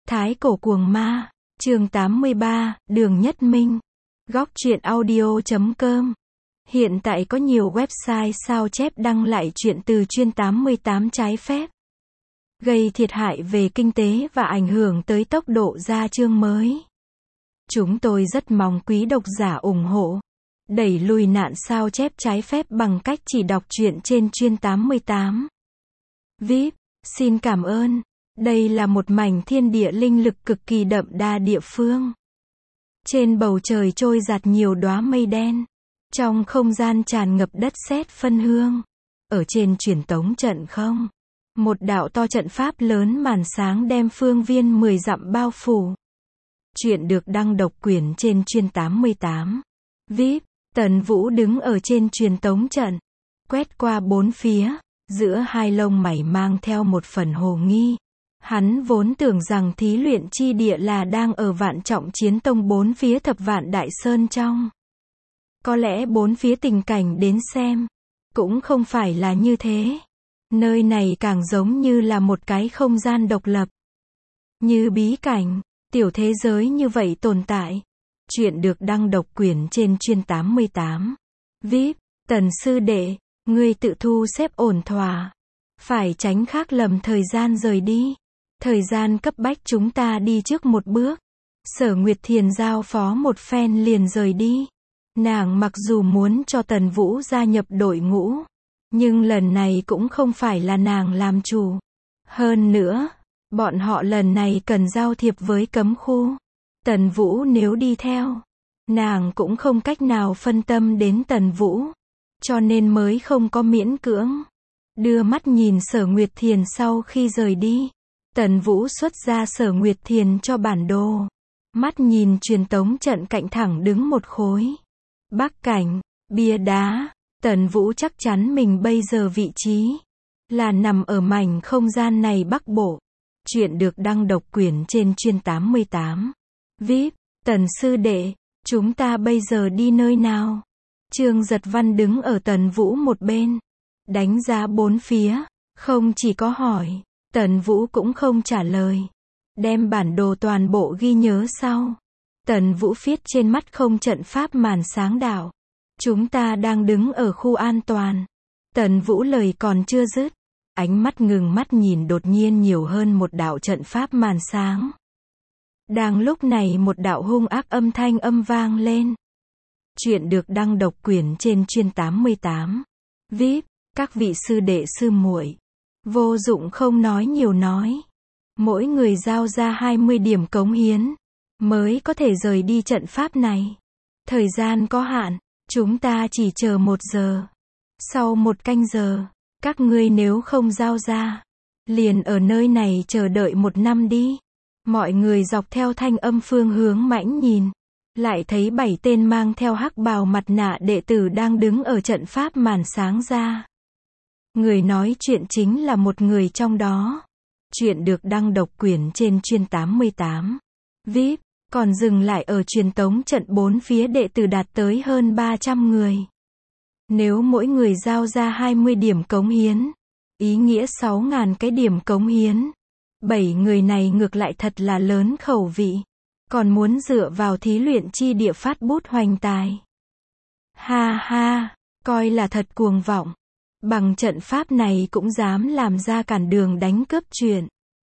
Thái cổ cuồng ma, chương 83, Đường Nhất Minh. Góc truyện audio.com. Hiện tại có nhiều website sao chép đăng lại truyện từ chuyên 88 trái phép, gây thiệt hại về kinh tế và ảnh hưởng tới tốc độ ra chương mới. Chúng tôi rất mong quý độc giả ủng hộ, đẩy lùi nạn sao chép trái phép bằng cách chỉ đọc truyện trên chuyên 88. VIP, xin cảm ơn. Đây là một mảnh thiên địa linh lực cực kỳ đậm đà địa phương. Trên bầu trời trôi giạt nhiều đóa mây đen. Trong không gian tràn ngập đất sét phân hương. Ở trên truyền tống trận không, một đạo to trận pháp lớn màn sáng đem phương viên 10 dặm bao phủ. Chuyện được đăng độc quyền trên chuyên 88. VIP, Tần Vũ đứng ở trên truyền tống trận, quét qua bốn phía, giữa hai lông mày mang theo một phần hồ nghi. Hắn vốn tưởng rằng thí luyện chi địa là đang ở Vạn Trọng Chiến Tông bốn phía Thập Vạn Đại Sơn trong. Có lẽ bốn phía tình cảnh đến xem, cũng không phải là như thế. Nơi này càng giống như là một cái không gian độc lập. Như bí cảnh, tiểu thế giới như vậy tồn tại. Chuyện được đăng độc quyền trên chuyên 88. VIP, Tần sư đệ, ngươi tự thu xếp ổn thỏa. Phải tránh khác lầm thời gian rời đi. Thời gian cấp bách chúng ta đi trước một bước. Sở Nguyệt Thiền giao phó một phen liền rời đi. Nàng mặc dù muốn cho Tần Vũ gia nhập đội ngũ, nhưng lần này cũng không phải là nàng làm chủ. Hơn nữa, bọn họ lần này cần giao thiệp với cấm khu. Tần Vũ nếu đi theo, nàng cũng không cách nào phân tâm đến Tần Vũ, cho nên mới không có miễn cưỡng. Đưa mắt nhìn Sở Nguyệt Thiền sau khi rời đi, Tần Vũ xuất ra Sở Nguyệt Thiền cho bản đồ. Mắt nhìn truyền tống trận cạnh thẳng đứng một khối bắc cảnh, bia đá. Tần Vũ chắc chắn mình bây giờ vị trí là nằm ở mảnh không gian này Bắc Bộ. Chuyện được đăng độc quyền trên chuyên 88. VIP, Tần sư đệ, chúng ta bây giờ đi nơi nào? Trương Giật Văn đứng ở Tần Vũ một bên, đánh giá bốn phía, không chỉ có hỏi, Tần Vũ cũng không trả lời. Đem bản đồ toàn bộ ghi nhớ sau. Tần Vũ viết trên mắt không trận pháp màn sáng đạo. Chúng ta đang đứng ở khu an toàn. Tần Vũ lời còn chưa dứt, ánh mắt ngừng mắt nhìn đột nhiên nhiều hơn một đạo trận pháp màn sáng. Đang lúc này một đạo hung ác âm thanh âm vang lên. Chuyện được đăng độc quyền trên chuyên 88. VIP, các vị sư đệ sư muội, vô dụng không nói nhiều nói. Mỗi người giao ra 20 điểm cống hiến, mới có thể rời đi trận pháp này. Thời gian có hạn, chúng ta chỉ chờ 1 giờ. Sau 1 canh giờ, các ngươi nếu không giao ra, liền ở nơi này chờ đợi 1 năm đi. Mọi người dọc theo thanh âm phương hướng mãnh nhìn, lại thấy 7 tên mang theo hắc bào mặt nạ đệ tử đang đứng ở trận pháp màn sáng ra. Người nói chuyện chính là một người trong đó. Chuyện được đăng độc quyền trên chuyên 88. VIP, còn dừng lại ở truyền tống trận bốn phía đệ tử đạt tới hơn 300 người. Nếu mỗi người giao ra 20 điểm cống hiến, ý nghĩa 6.000 cái điểm cống hiến. 7 người này ngược lại thật là lớn khẩu vị. Còn muốn dựa vào thí luyện chi địa phát bút hoành tài. Ha ha, coi là thật cuồng vọng. Bằng trận pháp này cũng dám làm ra cản đường đánh cướp chuyện.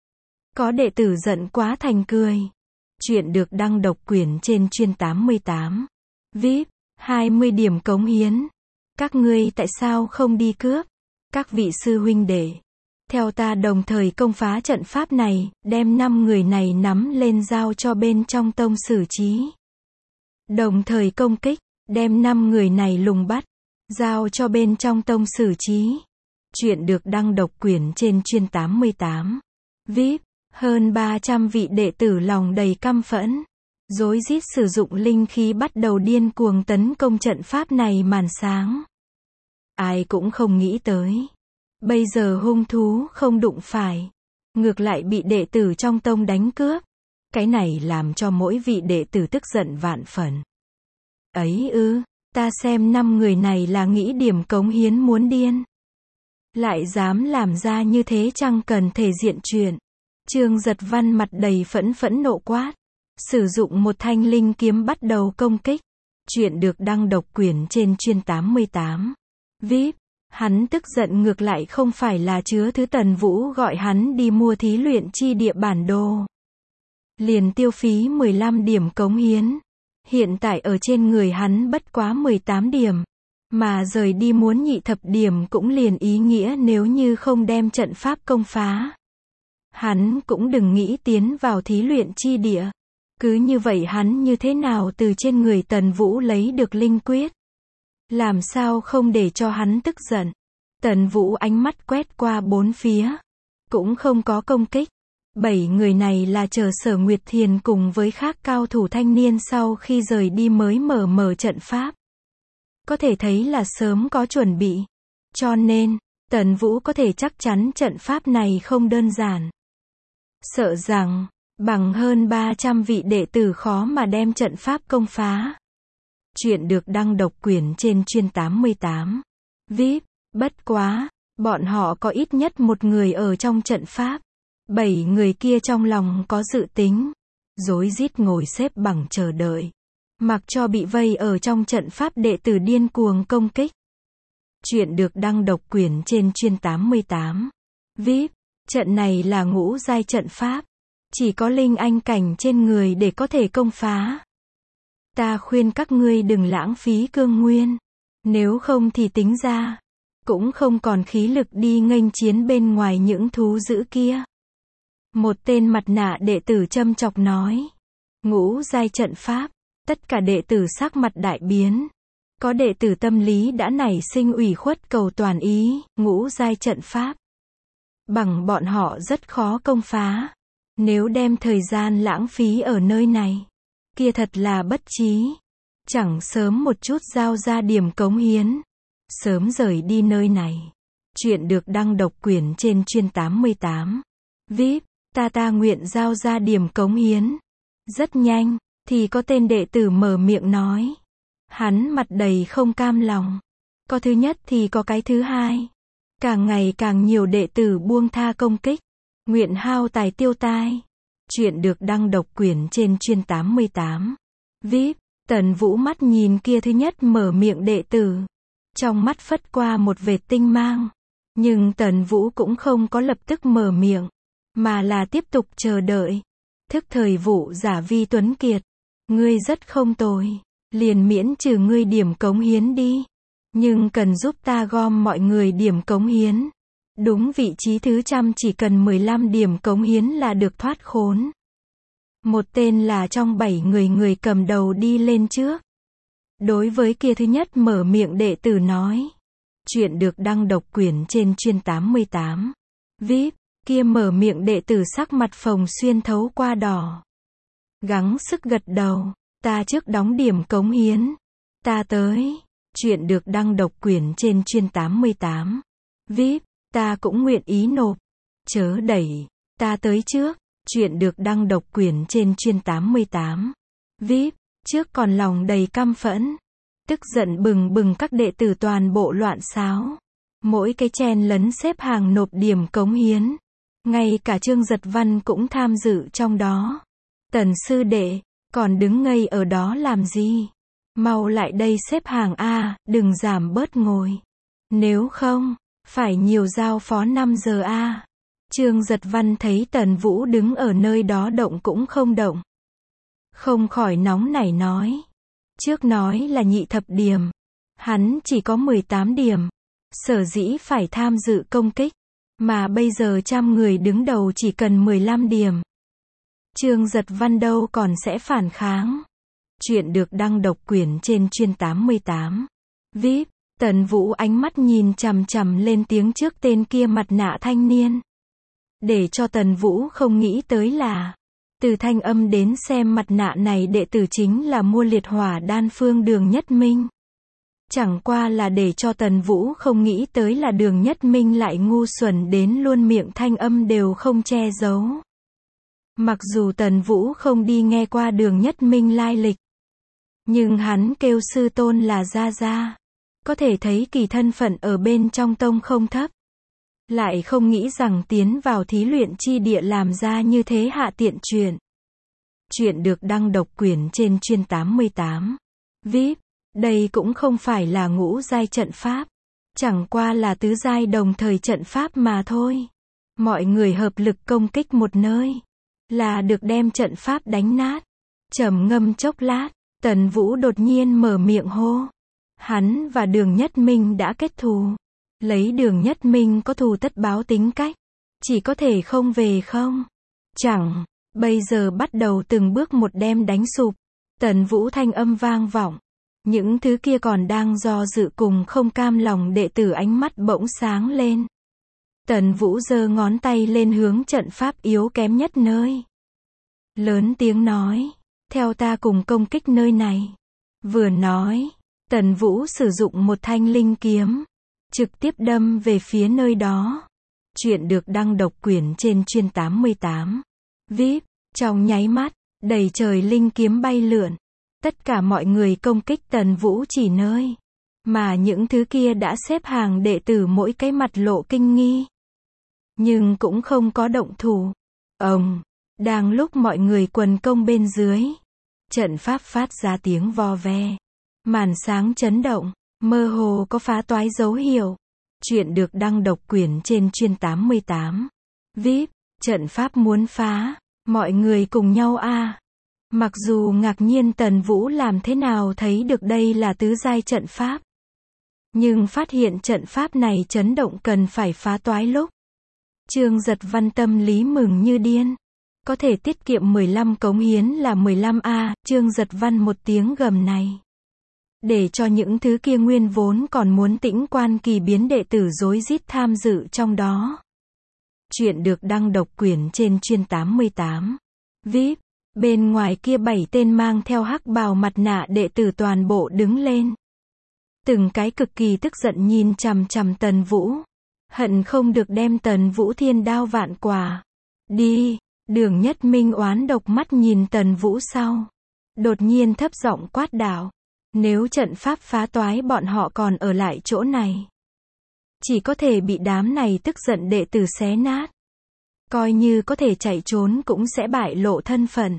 Có đệ tử giận quá thành cười. Chuyện được đăng độc quyền trên chuyên 88. VIP, 20 điểm cống hiến. Các ngươi tại sao không đi cướp? Các vị sư huynh đệ, theo ta đồng thời công phá trận pháp này, đem 5 người này nắm lên giao cho bên trong tông xử trí. Đồng thời công kích, đem 5 người này lùng bắt, giao cho bên trong tông xử trí. Chuyện được đăng độc quyền trên chuyên 88. VIP, hơn 300 vị đệ tử lòng đầy căm phẫn, rối rít sử dụng linh khí bắt đầu điên cuồng tấn công trận pháp này màn sáng. Ai cũng không nghĩ tới, bây giờ hung thú không đụng phải, ngược lại bị đệ tử trong tông đánh cướp. Cái này làm cho mỗi vị đệ tử tức giận vạn phần. Ấy ư, ta xem 5 người này là nghĩ điểm cống hiến muốn điên. Lại dám làm ra như thế chẳng cần thể diện chuyện. Trương Giật Văn mặt đầy phẫn nộ quát. Sử dụng một thanh linh kiếm bắt đầu công kích. Chuyện được đăng độc quyền trên chuyên 88. VIP. Hắn tức giận ngược lại không phải là chứa thứ Tần Vũ gọi hắn đi mua thí luyện chi địa bản đồ. Liền tiêu phí 15 điểm cống hiến. Hiện tại ở trên người hắn bất quá 18 điểm. Mà rời đi muốn nhị thập điểm cũng liền ý nghĩa nếu như không đem trận pháp công phá. Hắn cũng đừng nghĩ tiến vào thí luyện chi địa. Cứ như vậy hắn như thế nào từ trên người Tần Vũ lấy được linh quyết. Làm sao không để cho hắn tức giận. Tần Vũ ánh mắt quét qua bốn phía. Cũng không có công kích. 7 người này là chờ Sở Nguyệt Thiền cùng với khác cao thủ thanh niên sau khi rời đi mới mở trận pháp. Có thể thấy là sớm có chuẩn bị. Cho nên, Tần Vũ có thể chắc chắn trận pháp này không đơn giản. Sợ rằng, bằng hơn 300 vị đệ tử khó mà đem trận pháp công phá. Chuyện được đăng độc quyền trên chuyên 88. VIP. Bất quá, bọn họ có ít nhất một người ở trong trận pháp. 7 người kia trong lòng có dự tính. Rối rít ngồi xếp bằng chờ đợi. Mặc cho bị vây ở trong trận pháp đệ tử điên cuồng công kích. Chuyện được đăng độc quyền trên chuyên 88. VIP. Trận này là ngũ giai trận pháp. Chỉ có linh anh cảnh trên người để có thể công phá. Ta khuyên các ngươi đừng lãng phí cương nguyên. Nếu không thì tính ra. Cũng không còn khí lực đi nghênh chiến bên ngoài những thú dữ kia. Một tên mặt nạ đệ tử châm chọc nói. Ngũ giai trận pháp. Tất cả đệ tử sắc mặt đại biến. Có đệ tử tâm lý đã nảy sinh ủy khuất cầu toàn ý. Ngũ giai trận pháp. Bằng bọn họ rất khó công phá. Nếu đem thời gian lãng phí ở nơi này. Kia thật là bất trí. Chẳng sớm một chút giao ra điểm cống hiến. Sớm rời đi nơi này. Chuyện được đăng độc quyền trên chuyên 88. VIP. Ta nguyện giao ra điểm cống hiến. Rất nhanh, thì có tên đệ tử mở miệng nói. Hắn mặt đầy không cam lòng. Có thứ nhất thì có cái thứ hai. Càng ngày càng nhiều đệ tử buông tha công kích. Nguyện hao tài tiêu tai. Chuyện được đăng độc quyền trên chuyên 88. VIP. Tần Vũ mắt nhìn kia thứ nhất mở miệng đệ tử. Trong mắt phất qua một vệt tinh mang. Nhưng Tần Vũ cũng không có lập tức mở miệng. Mà là tiếp tục chờ đợi. Thức thời vụ giả Vi Tuấn Kiệt. Ngươi rất không tồi. Liền miễn trừ ngươi điểm cống hiến đi. Nhưng cần giúp ta gom mọi người điểm cống hiến. Đúng vị trí thứ 100 chỉ cần 15 điểm cống hiến là được thoát khốn. Một tên là trong 7 người cầm đầu đi lên trước. Đối với kia thứ nhất mở miệng đệ tử nói. Chuyện được đăng độc quyền trên chuyên 88. VIP. Kia mở miệng đệ tử sắc mặt phồng xuyên thấu qua đỏ. Gắng sức gật đầu. Ta trước đóng điểm cống hiến. Ta tới. Chuyện được đăng độc quyền trên chuyên 88. VIP. Ta cũng nguyện ý nộp. Chớ đẩy. Ta tới trước. Chuyện được đăng độc quyền trên chuyên 88. VIP. Trước còn lòng đầy căm phẫn. Tức giận bừng bừng các đệ tử toàn bộ loạn xáo. Mỗi cái chen lấn xếp hàng nộp điểm cống hiến. Ngay cả Trương Giật Văn cũng tham dự trong đó. Tần sư đệ, còn đứng ngây ở đó làm gì? Mau lại đây xếp hàng a, đừng giảm bớt ngồi. Nếu không, phải nhiều giao phó 5 giờ a. Trương Giật Văn thấy Tần Vũ đứng ở nơi đó động cũng không động. Không khỏi nóng nảy nói. Trước nói là nhị thập điểm. Hắn chỉ có 18 điểm. Sở dĩ phải tham dự công kích. Mà bây giờ 100 người đứng đầu chỉ cần 15 điểm. Trương Giật Văn đâu còn sẽ phản kháng. Chuyện được đăng độc quyền trên chuyên 88. VIP. Tần Vũ ánh mắt nhìn chằm chằm lên tiếng trước tên kia mặt nạ thanh niên. Để cho Tần Vũ không nghĩ tới là. Từ thanh âm đến xem mặt nạ này đệ tử chính là mua liệt hỏa đan phương Đường Nhất Minh. Chẳng qua là để cho Tần Vũ không nghĩ tới là Đường Nhất Minh lại ngu xuẩn đến luôn miệng thanh âm đều không che giấu. Mặc dù Tần Vũ không đi nghe qua Đường Nhất Minh lai lịch. Nhưng hắn kêu sư tôn là Gia Gia. Có thể thấy kỳ thân phận ở bên trong tông không thấp. Lại không nghĩ rằng tiến vào thí luyện chi địa làm ra như thế hạ tiện chuyện. Chuyện được đăng độc quyền trên chuyên 88. VIP, đây cũng không phải là ngũ giai trận pháp. Chẳng qua là tứ giai đồng thời trận pháp mà thôi. Mọi người hợp lực công kích một nơi. Là được đem trận pháp đánh nát. Trầm ngâm chốc lát, Tần Vũ đột nhiên mở miệng hô. Hắn và Đường Nhất Minh đã kết thù. Lấy Đường Nhất Minh có thù tất báo tính cách. Chỉ có thể không về không? Chẳng, bây giờ bắt đầu từng bước một đem đánh sụp. Tần Vũ thanh âm vang vọng. Những thứ kia còn đang do dự cùng không cam lòng đệ tử ánh mắt bỗng sáng lên. Tần Vũ giơ ngón tay lên hướng trận pháp yếu kém nhất nơi. Lớn tiếng nói, theo ta cùng công kích nơi này. Vừa nói, Tần Vũ sử dụng một thanh linh kiếm, trực tiếp đâm về phía nơi đó. Chuyện được đăng độc quyền trên chuyên 88. VIP, trong nháy mắt, đầy trời linh kiếm bay lượn. Tất cả mọi người công kích Tần Vũ chỉ nơi. Mà những thứ kia đã xếp hàng đệ tử mỗi cái mặt lộ kinh nghi. Nhưng cũng không có động thủ. Đang lúc mọi người quần công bên dưới. Trận pháp phát ra tiếng vo ve. Màn sáng chấn động, mơ hồ có phá toái dấu hiệu. Chuyện được đăng độc quyền trên chuyên 88. VIP, trận pháp muốn phá. Mọi người cùng nhau a. Mặc dù ngạc nhiên Tần Vũ làm thế nào thấy được đây là tứ giai trận pháp. Nhưng phát hiện trận pháp này chấn động cần phải phá toái lúc. Trương Giật Văn tâm lý mừng như điên. Có thể tiết kiệm 15 cống hiến là 15A, Trương Giật Văn một tiếng gầm này. Để cho những thứ kia nguyên vốn còn muốn tĩnh quan kỳ biến đệ tử rối rít tham dự trong đó. Chuyện được đăng độc quyền trên chuyên 88. VIP, bên ngoài kia 7 tên mang theo hắc bào mặt nạ đệ tử toàn bộ đứng lên. Từng cái cực kỳ tức giận nhìn chằm chằm Tần Vũ. Hận không được đem Tần Vũ thiên đao vạn quả. Đi, Đường Nhất Minh oán độc mắt nhìn Tần Vũ sau. Đột nhiên thấp giọng quát đạo. Nếu trận pháp phá toái bọn họ còn ở lại chỗ này. Chỉ có thể bị đám này tức giận đệ tử xé nát. Coi như có thể chạy trốn cũng sẽ bại lộ thân phận.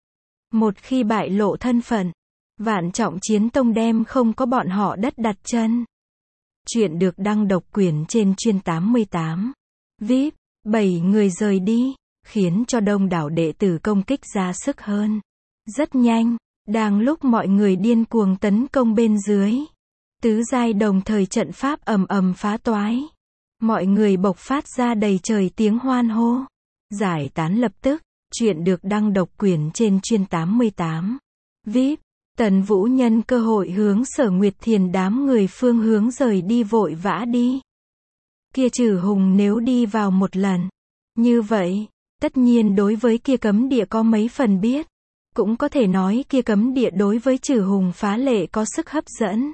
Một khi bại lộ thân phận, Vạn Trọng Chiến Tông đem không có bọn họ đất đặt chân. Chuyện được đăng độc quyền trên chuyên 88. VIP, 7 người rời đi, khiến cho đông đảo đệ tử công kích ra sức hơn. Rất nhanh, đang lúc mọi người điên cuồng tấn công bên dưới. Tứ giai đồng thời trận pháp ầm ầm phá toái. Mọi người bộc phát ra đầy trời tiếng hoan hô. Giải tán lập tức, chuyện được đăng độc quyền trên chuyên 88. VIP, Tần Vũ nhân cơ hội hướng Sở Nguyệt Thiền đám người phương hướng rời đi vội vã đi. Kia Trử Hùng nếu đi vào một lần. Như vậy, tất nhiên đối với kia cấm địa có mấy phần biết. Cũng có thể nói kia cấm địa đối với Trử Hùng phá lệ có sức hấp dẫn.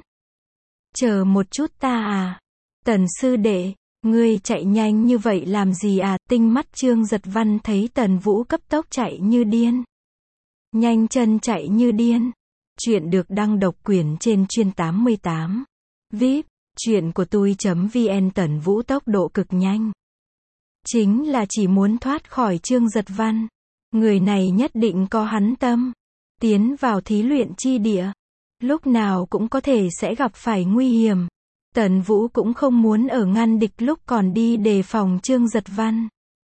Chờ một chút ta à. Tần sư đệ, ngươi chạy nhanh như vậy làm gì à? Tinh mắt Trương Giật Văn thấy Tần Vũ cấp tốc chạy như điên. Nhanh chân chạy như điên. Chuyện được đăng độc quyền trên chuyên 88. VIP, chuyện của tôi.vn Tần Vũ tốc độ cực nhanh. Chính là chỉ muốn thoát khỏi Trương Giật Văn. Người này nhất định có hắn tâm. Tiến vào thí luyện chi địa. Lúc nào cũng có thể sẽ gặp phải nguy hiểm. Tần Vũ cũng không muốn ở ngăn địch lúc còn đi đề phòng Trương Giật Văn.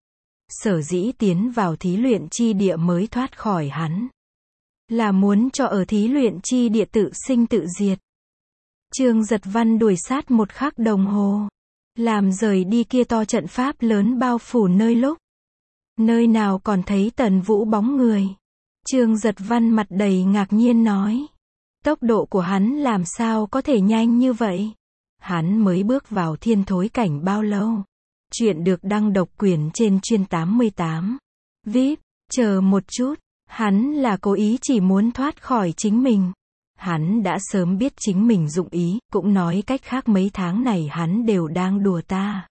Sở dĩ tiến vào thí luyện chi địa mới thoát khỏi hắn. Là muốn cho ở thí luyện chi địa tự sinh tự diệt. Trương Giật Văn đuổi sát một khắc đồng hồ. Làm rời đi kia to trận pháp lớn bao phủ nơi lúc. Nơi nào còn thấy Tần Vũ bóng người. Trương Giật Văn mặt đầy ngạc nhiên nói. Tốc độ của hắn làm sao có thể nhanh như vậy? Hắn mới bước vào thiên thối cảnh bao lâu? Chuyện được đăng độc quyền trên chuyên 88. VIP, chờ một chút. Hắn là cố ý chỉ muốn thoát khỏi chính mình. Hắn đã sớm biết chính mình dụng ý, cũng nói cách khác mấy tháng này hắn đều đang đùa ta.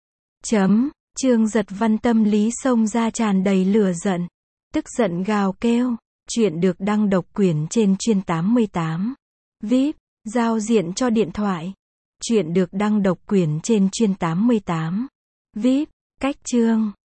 Trương Giật Văn tâm lý xông ra tràn đầy lửa giận. Tức giận gào kêu. Chuyện được đăng độc quyền trên chuyên 88. VIP, giao diện cho điện thoại. Chuyện được đăng độc quyền trên chuyên 88. VIP, cách chương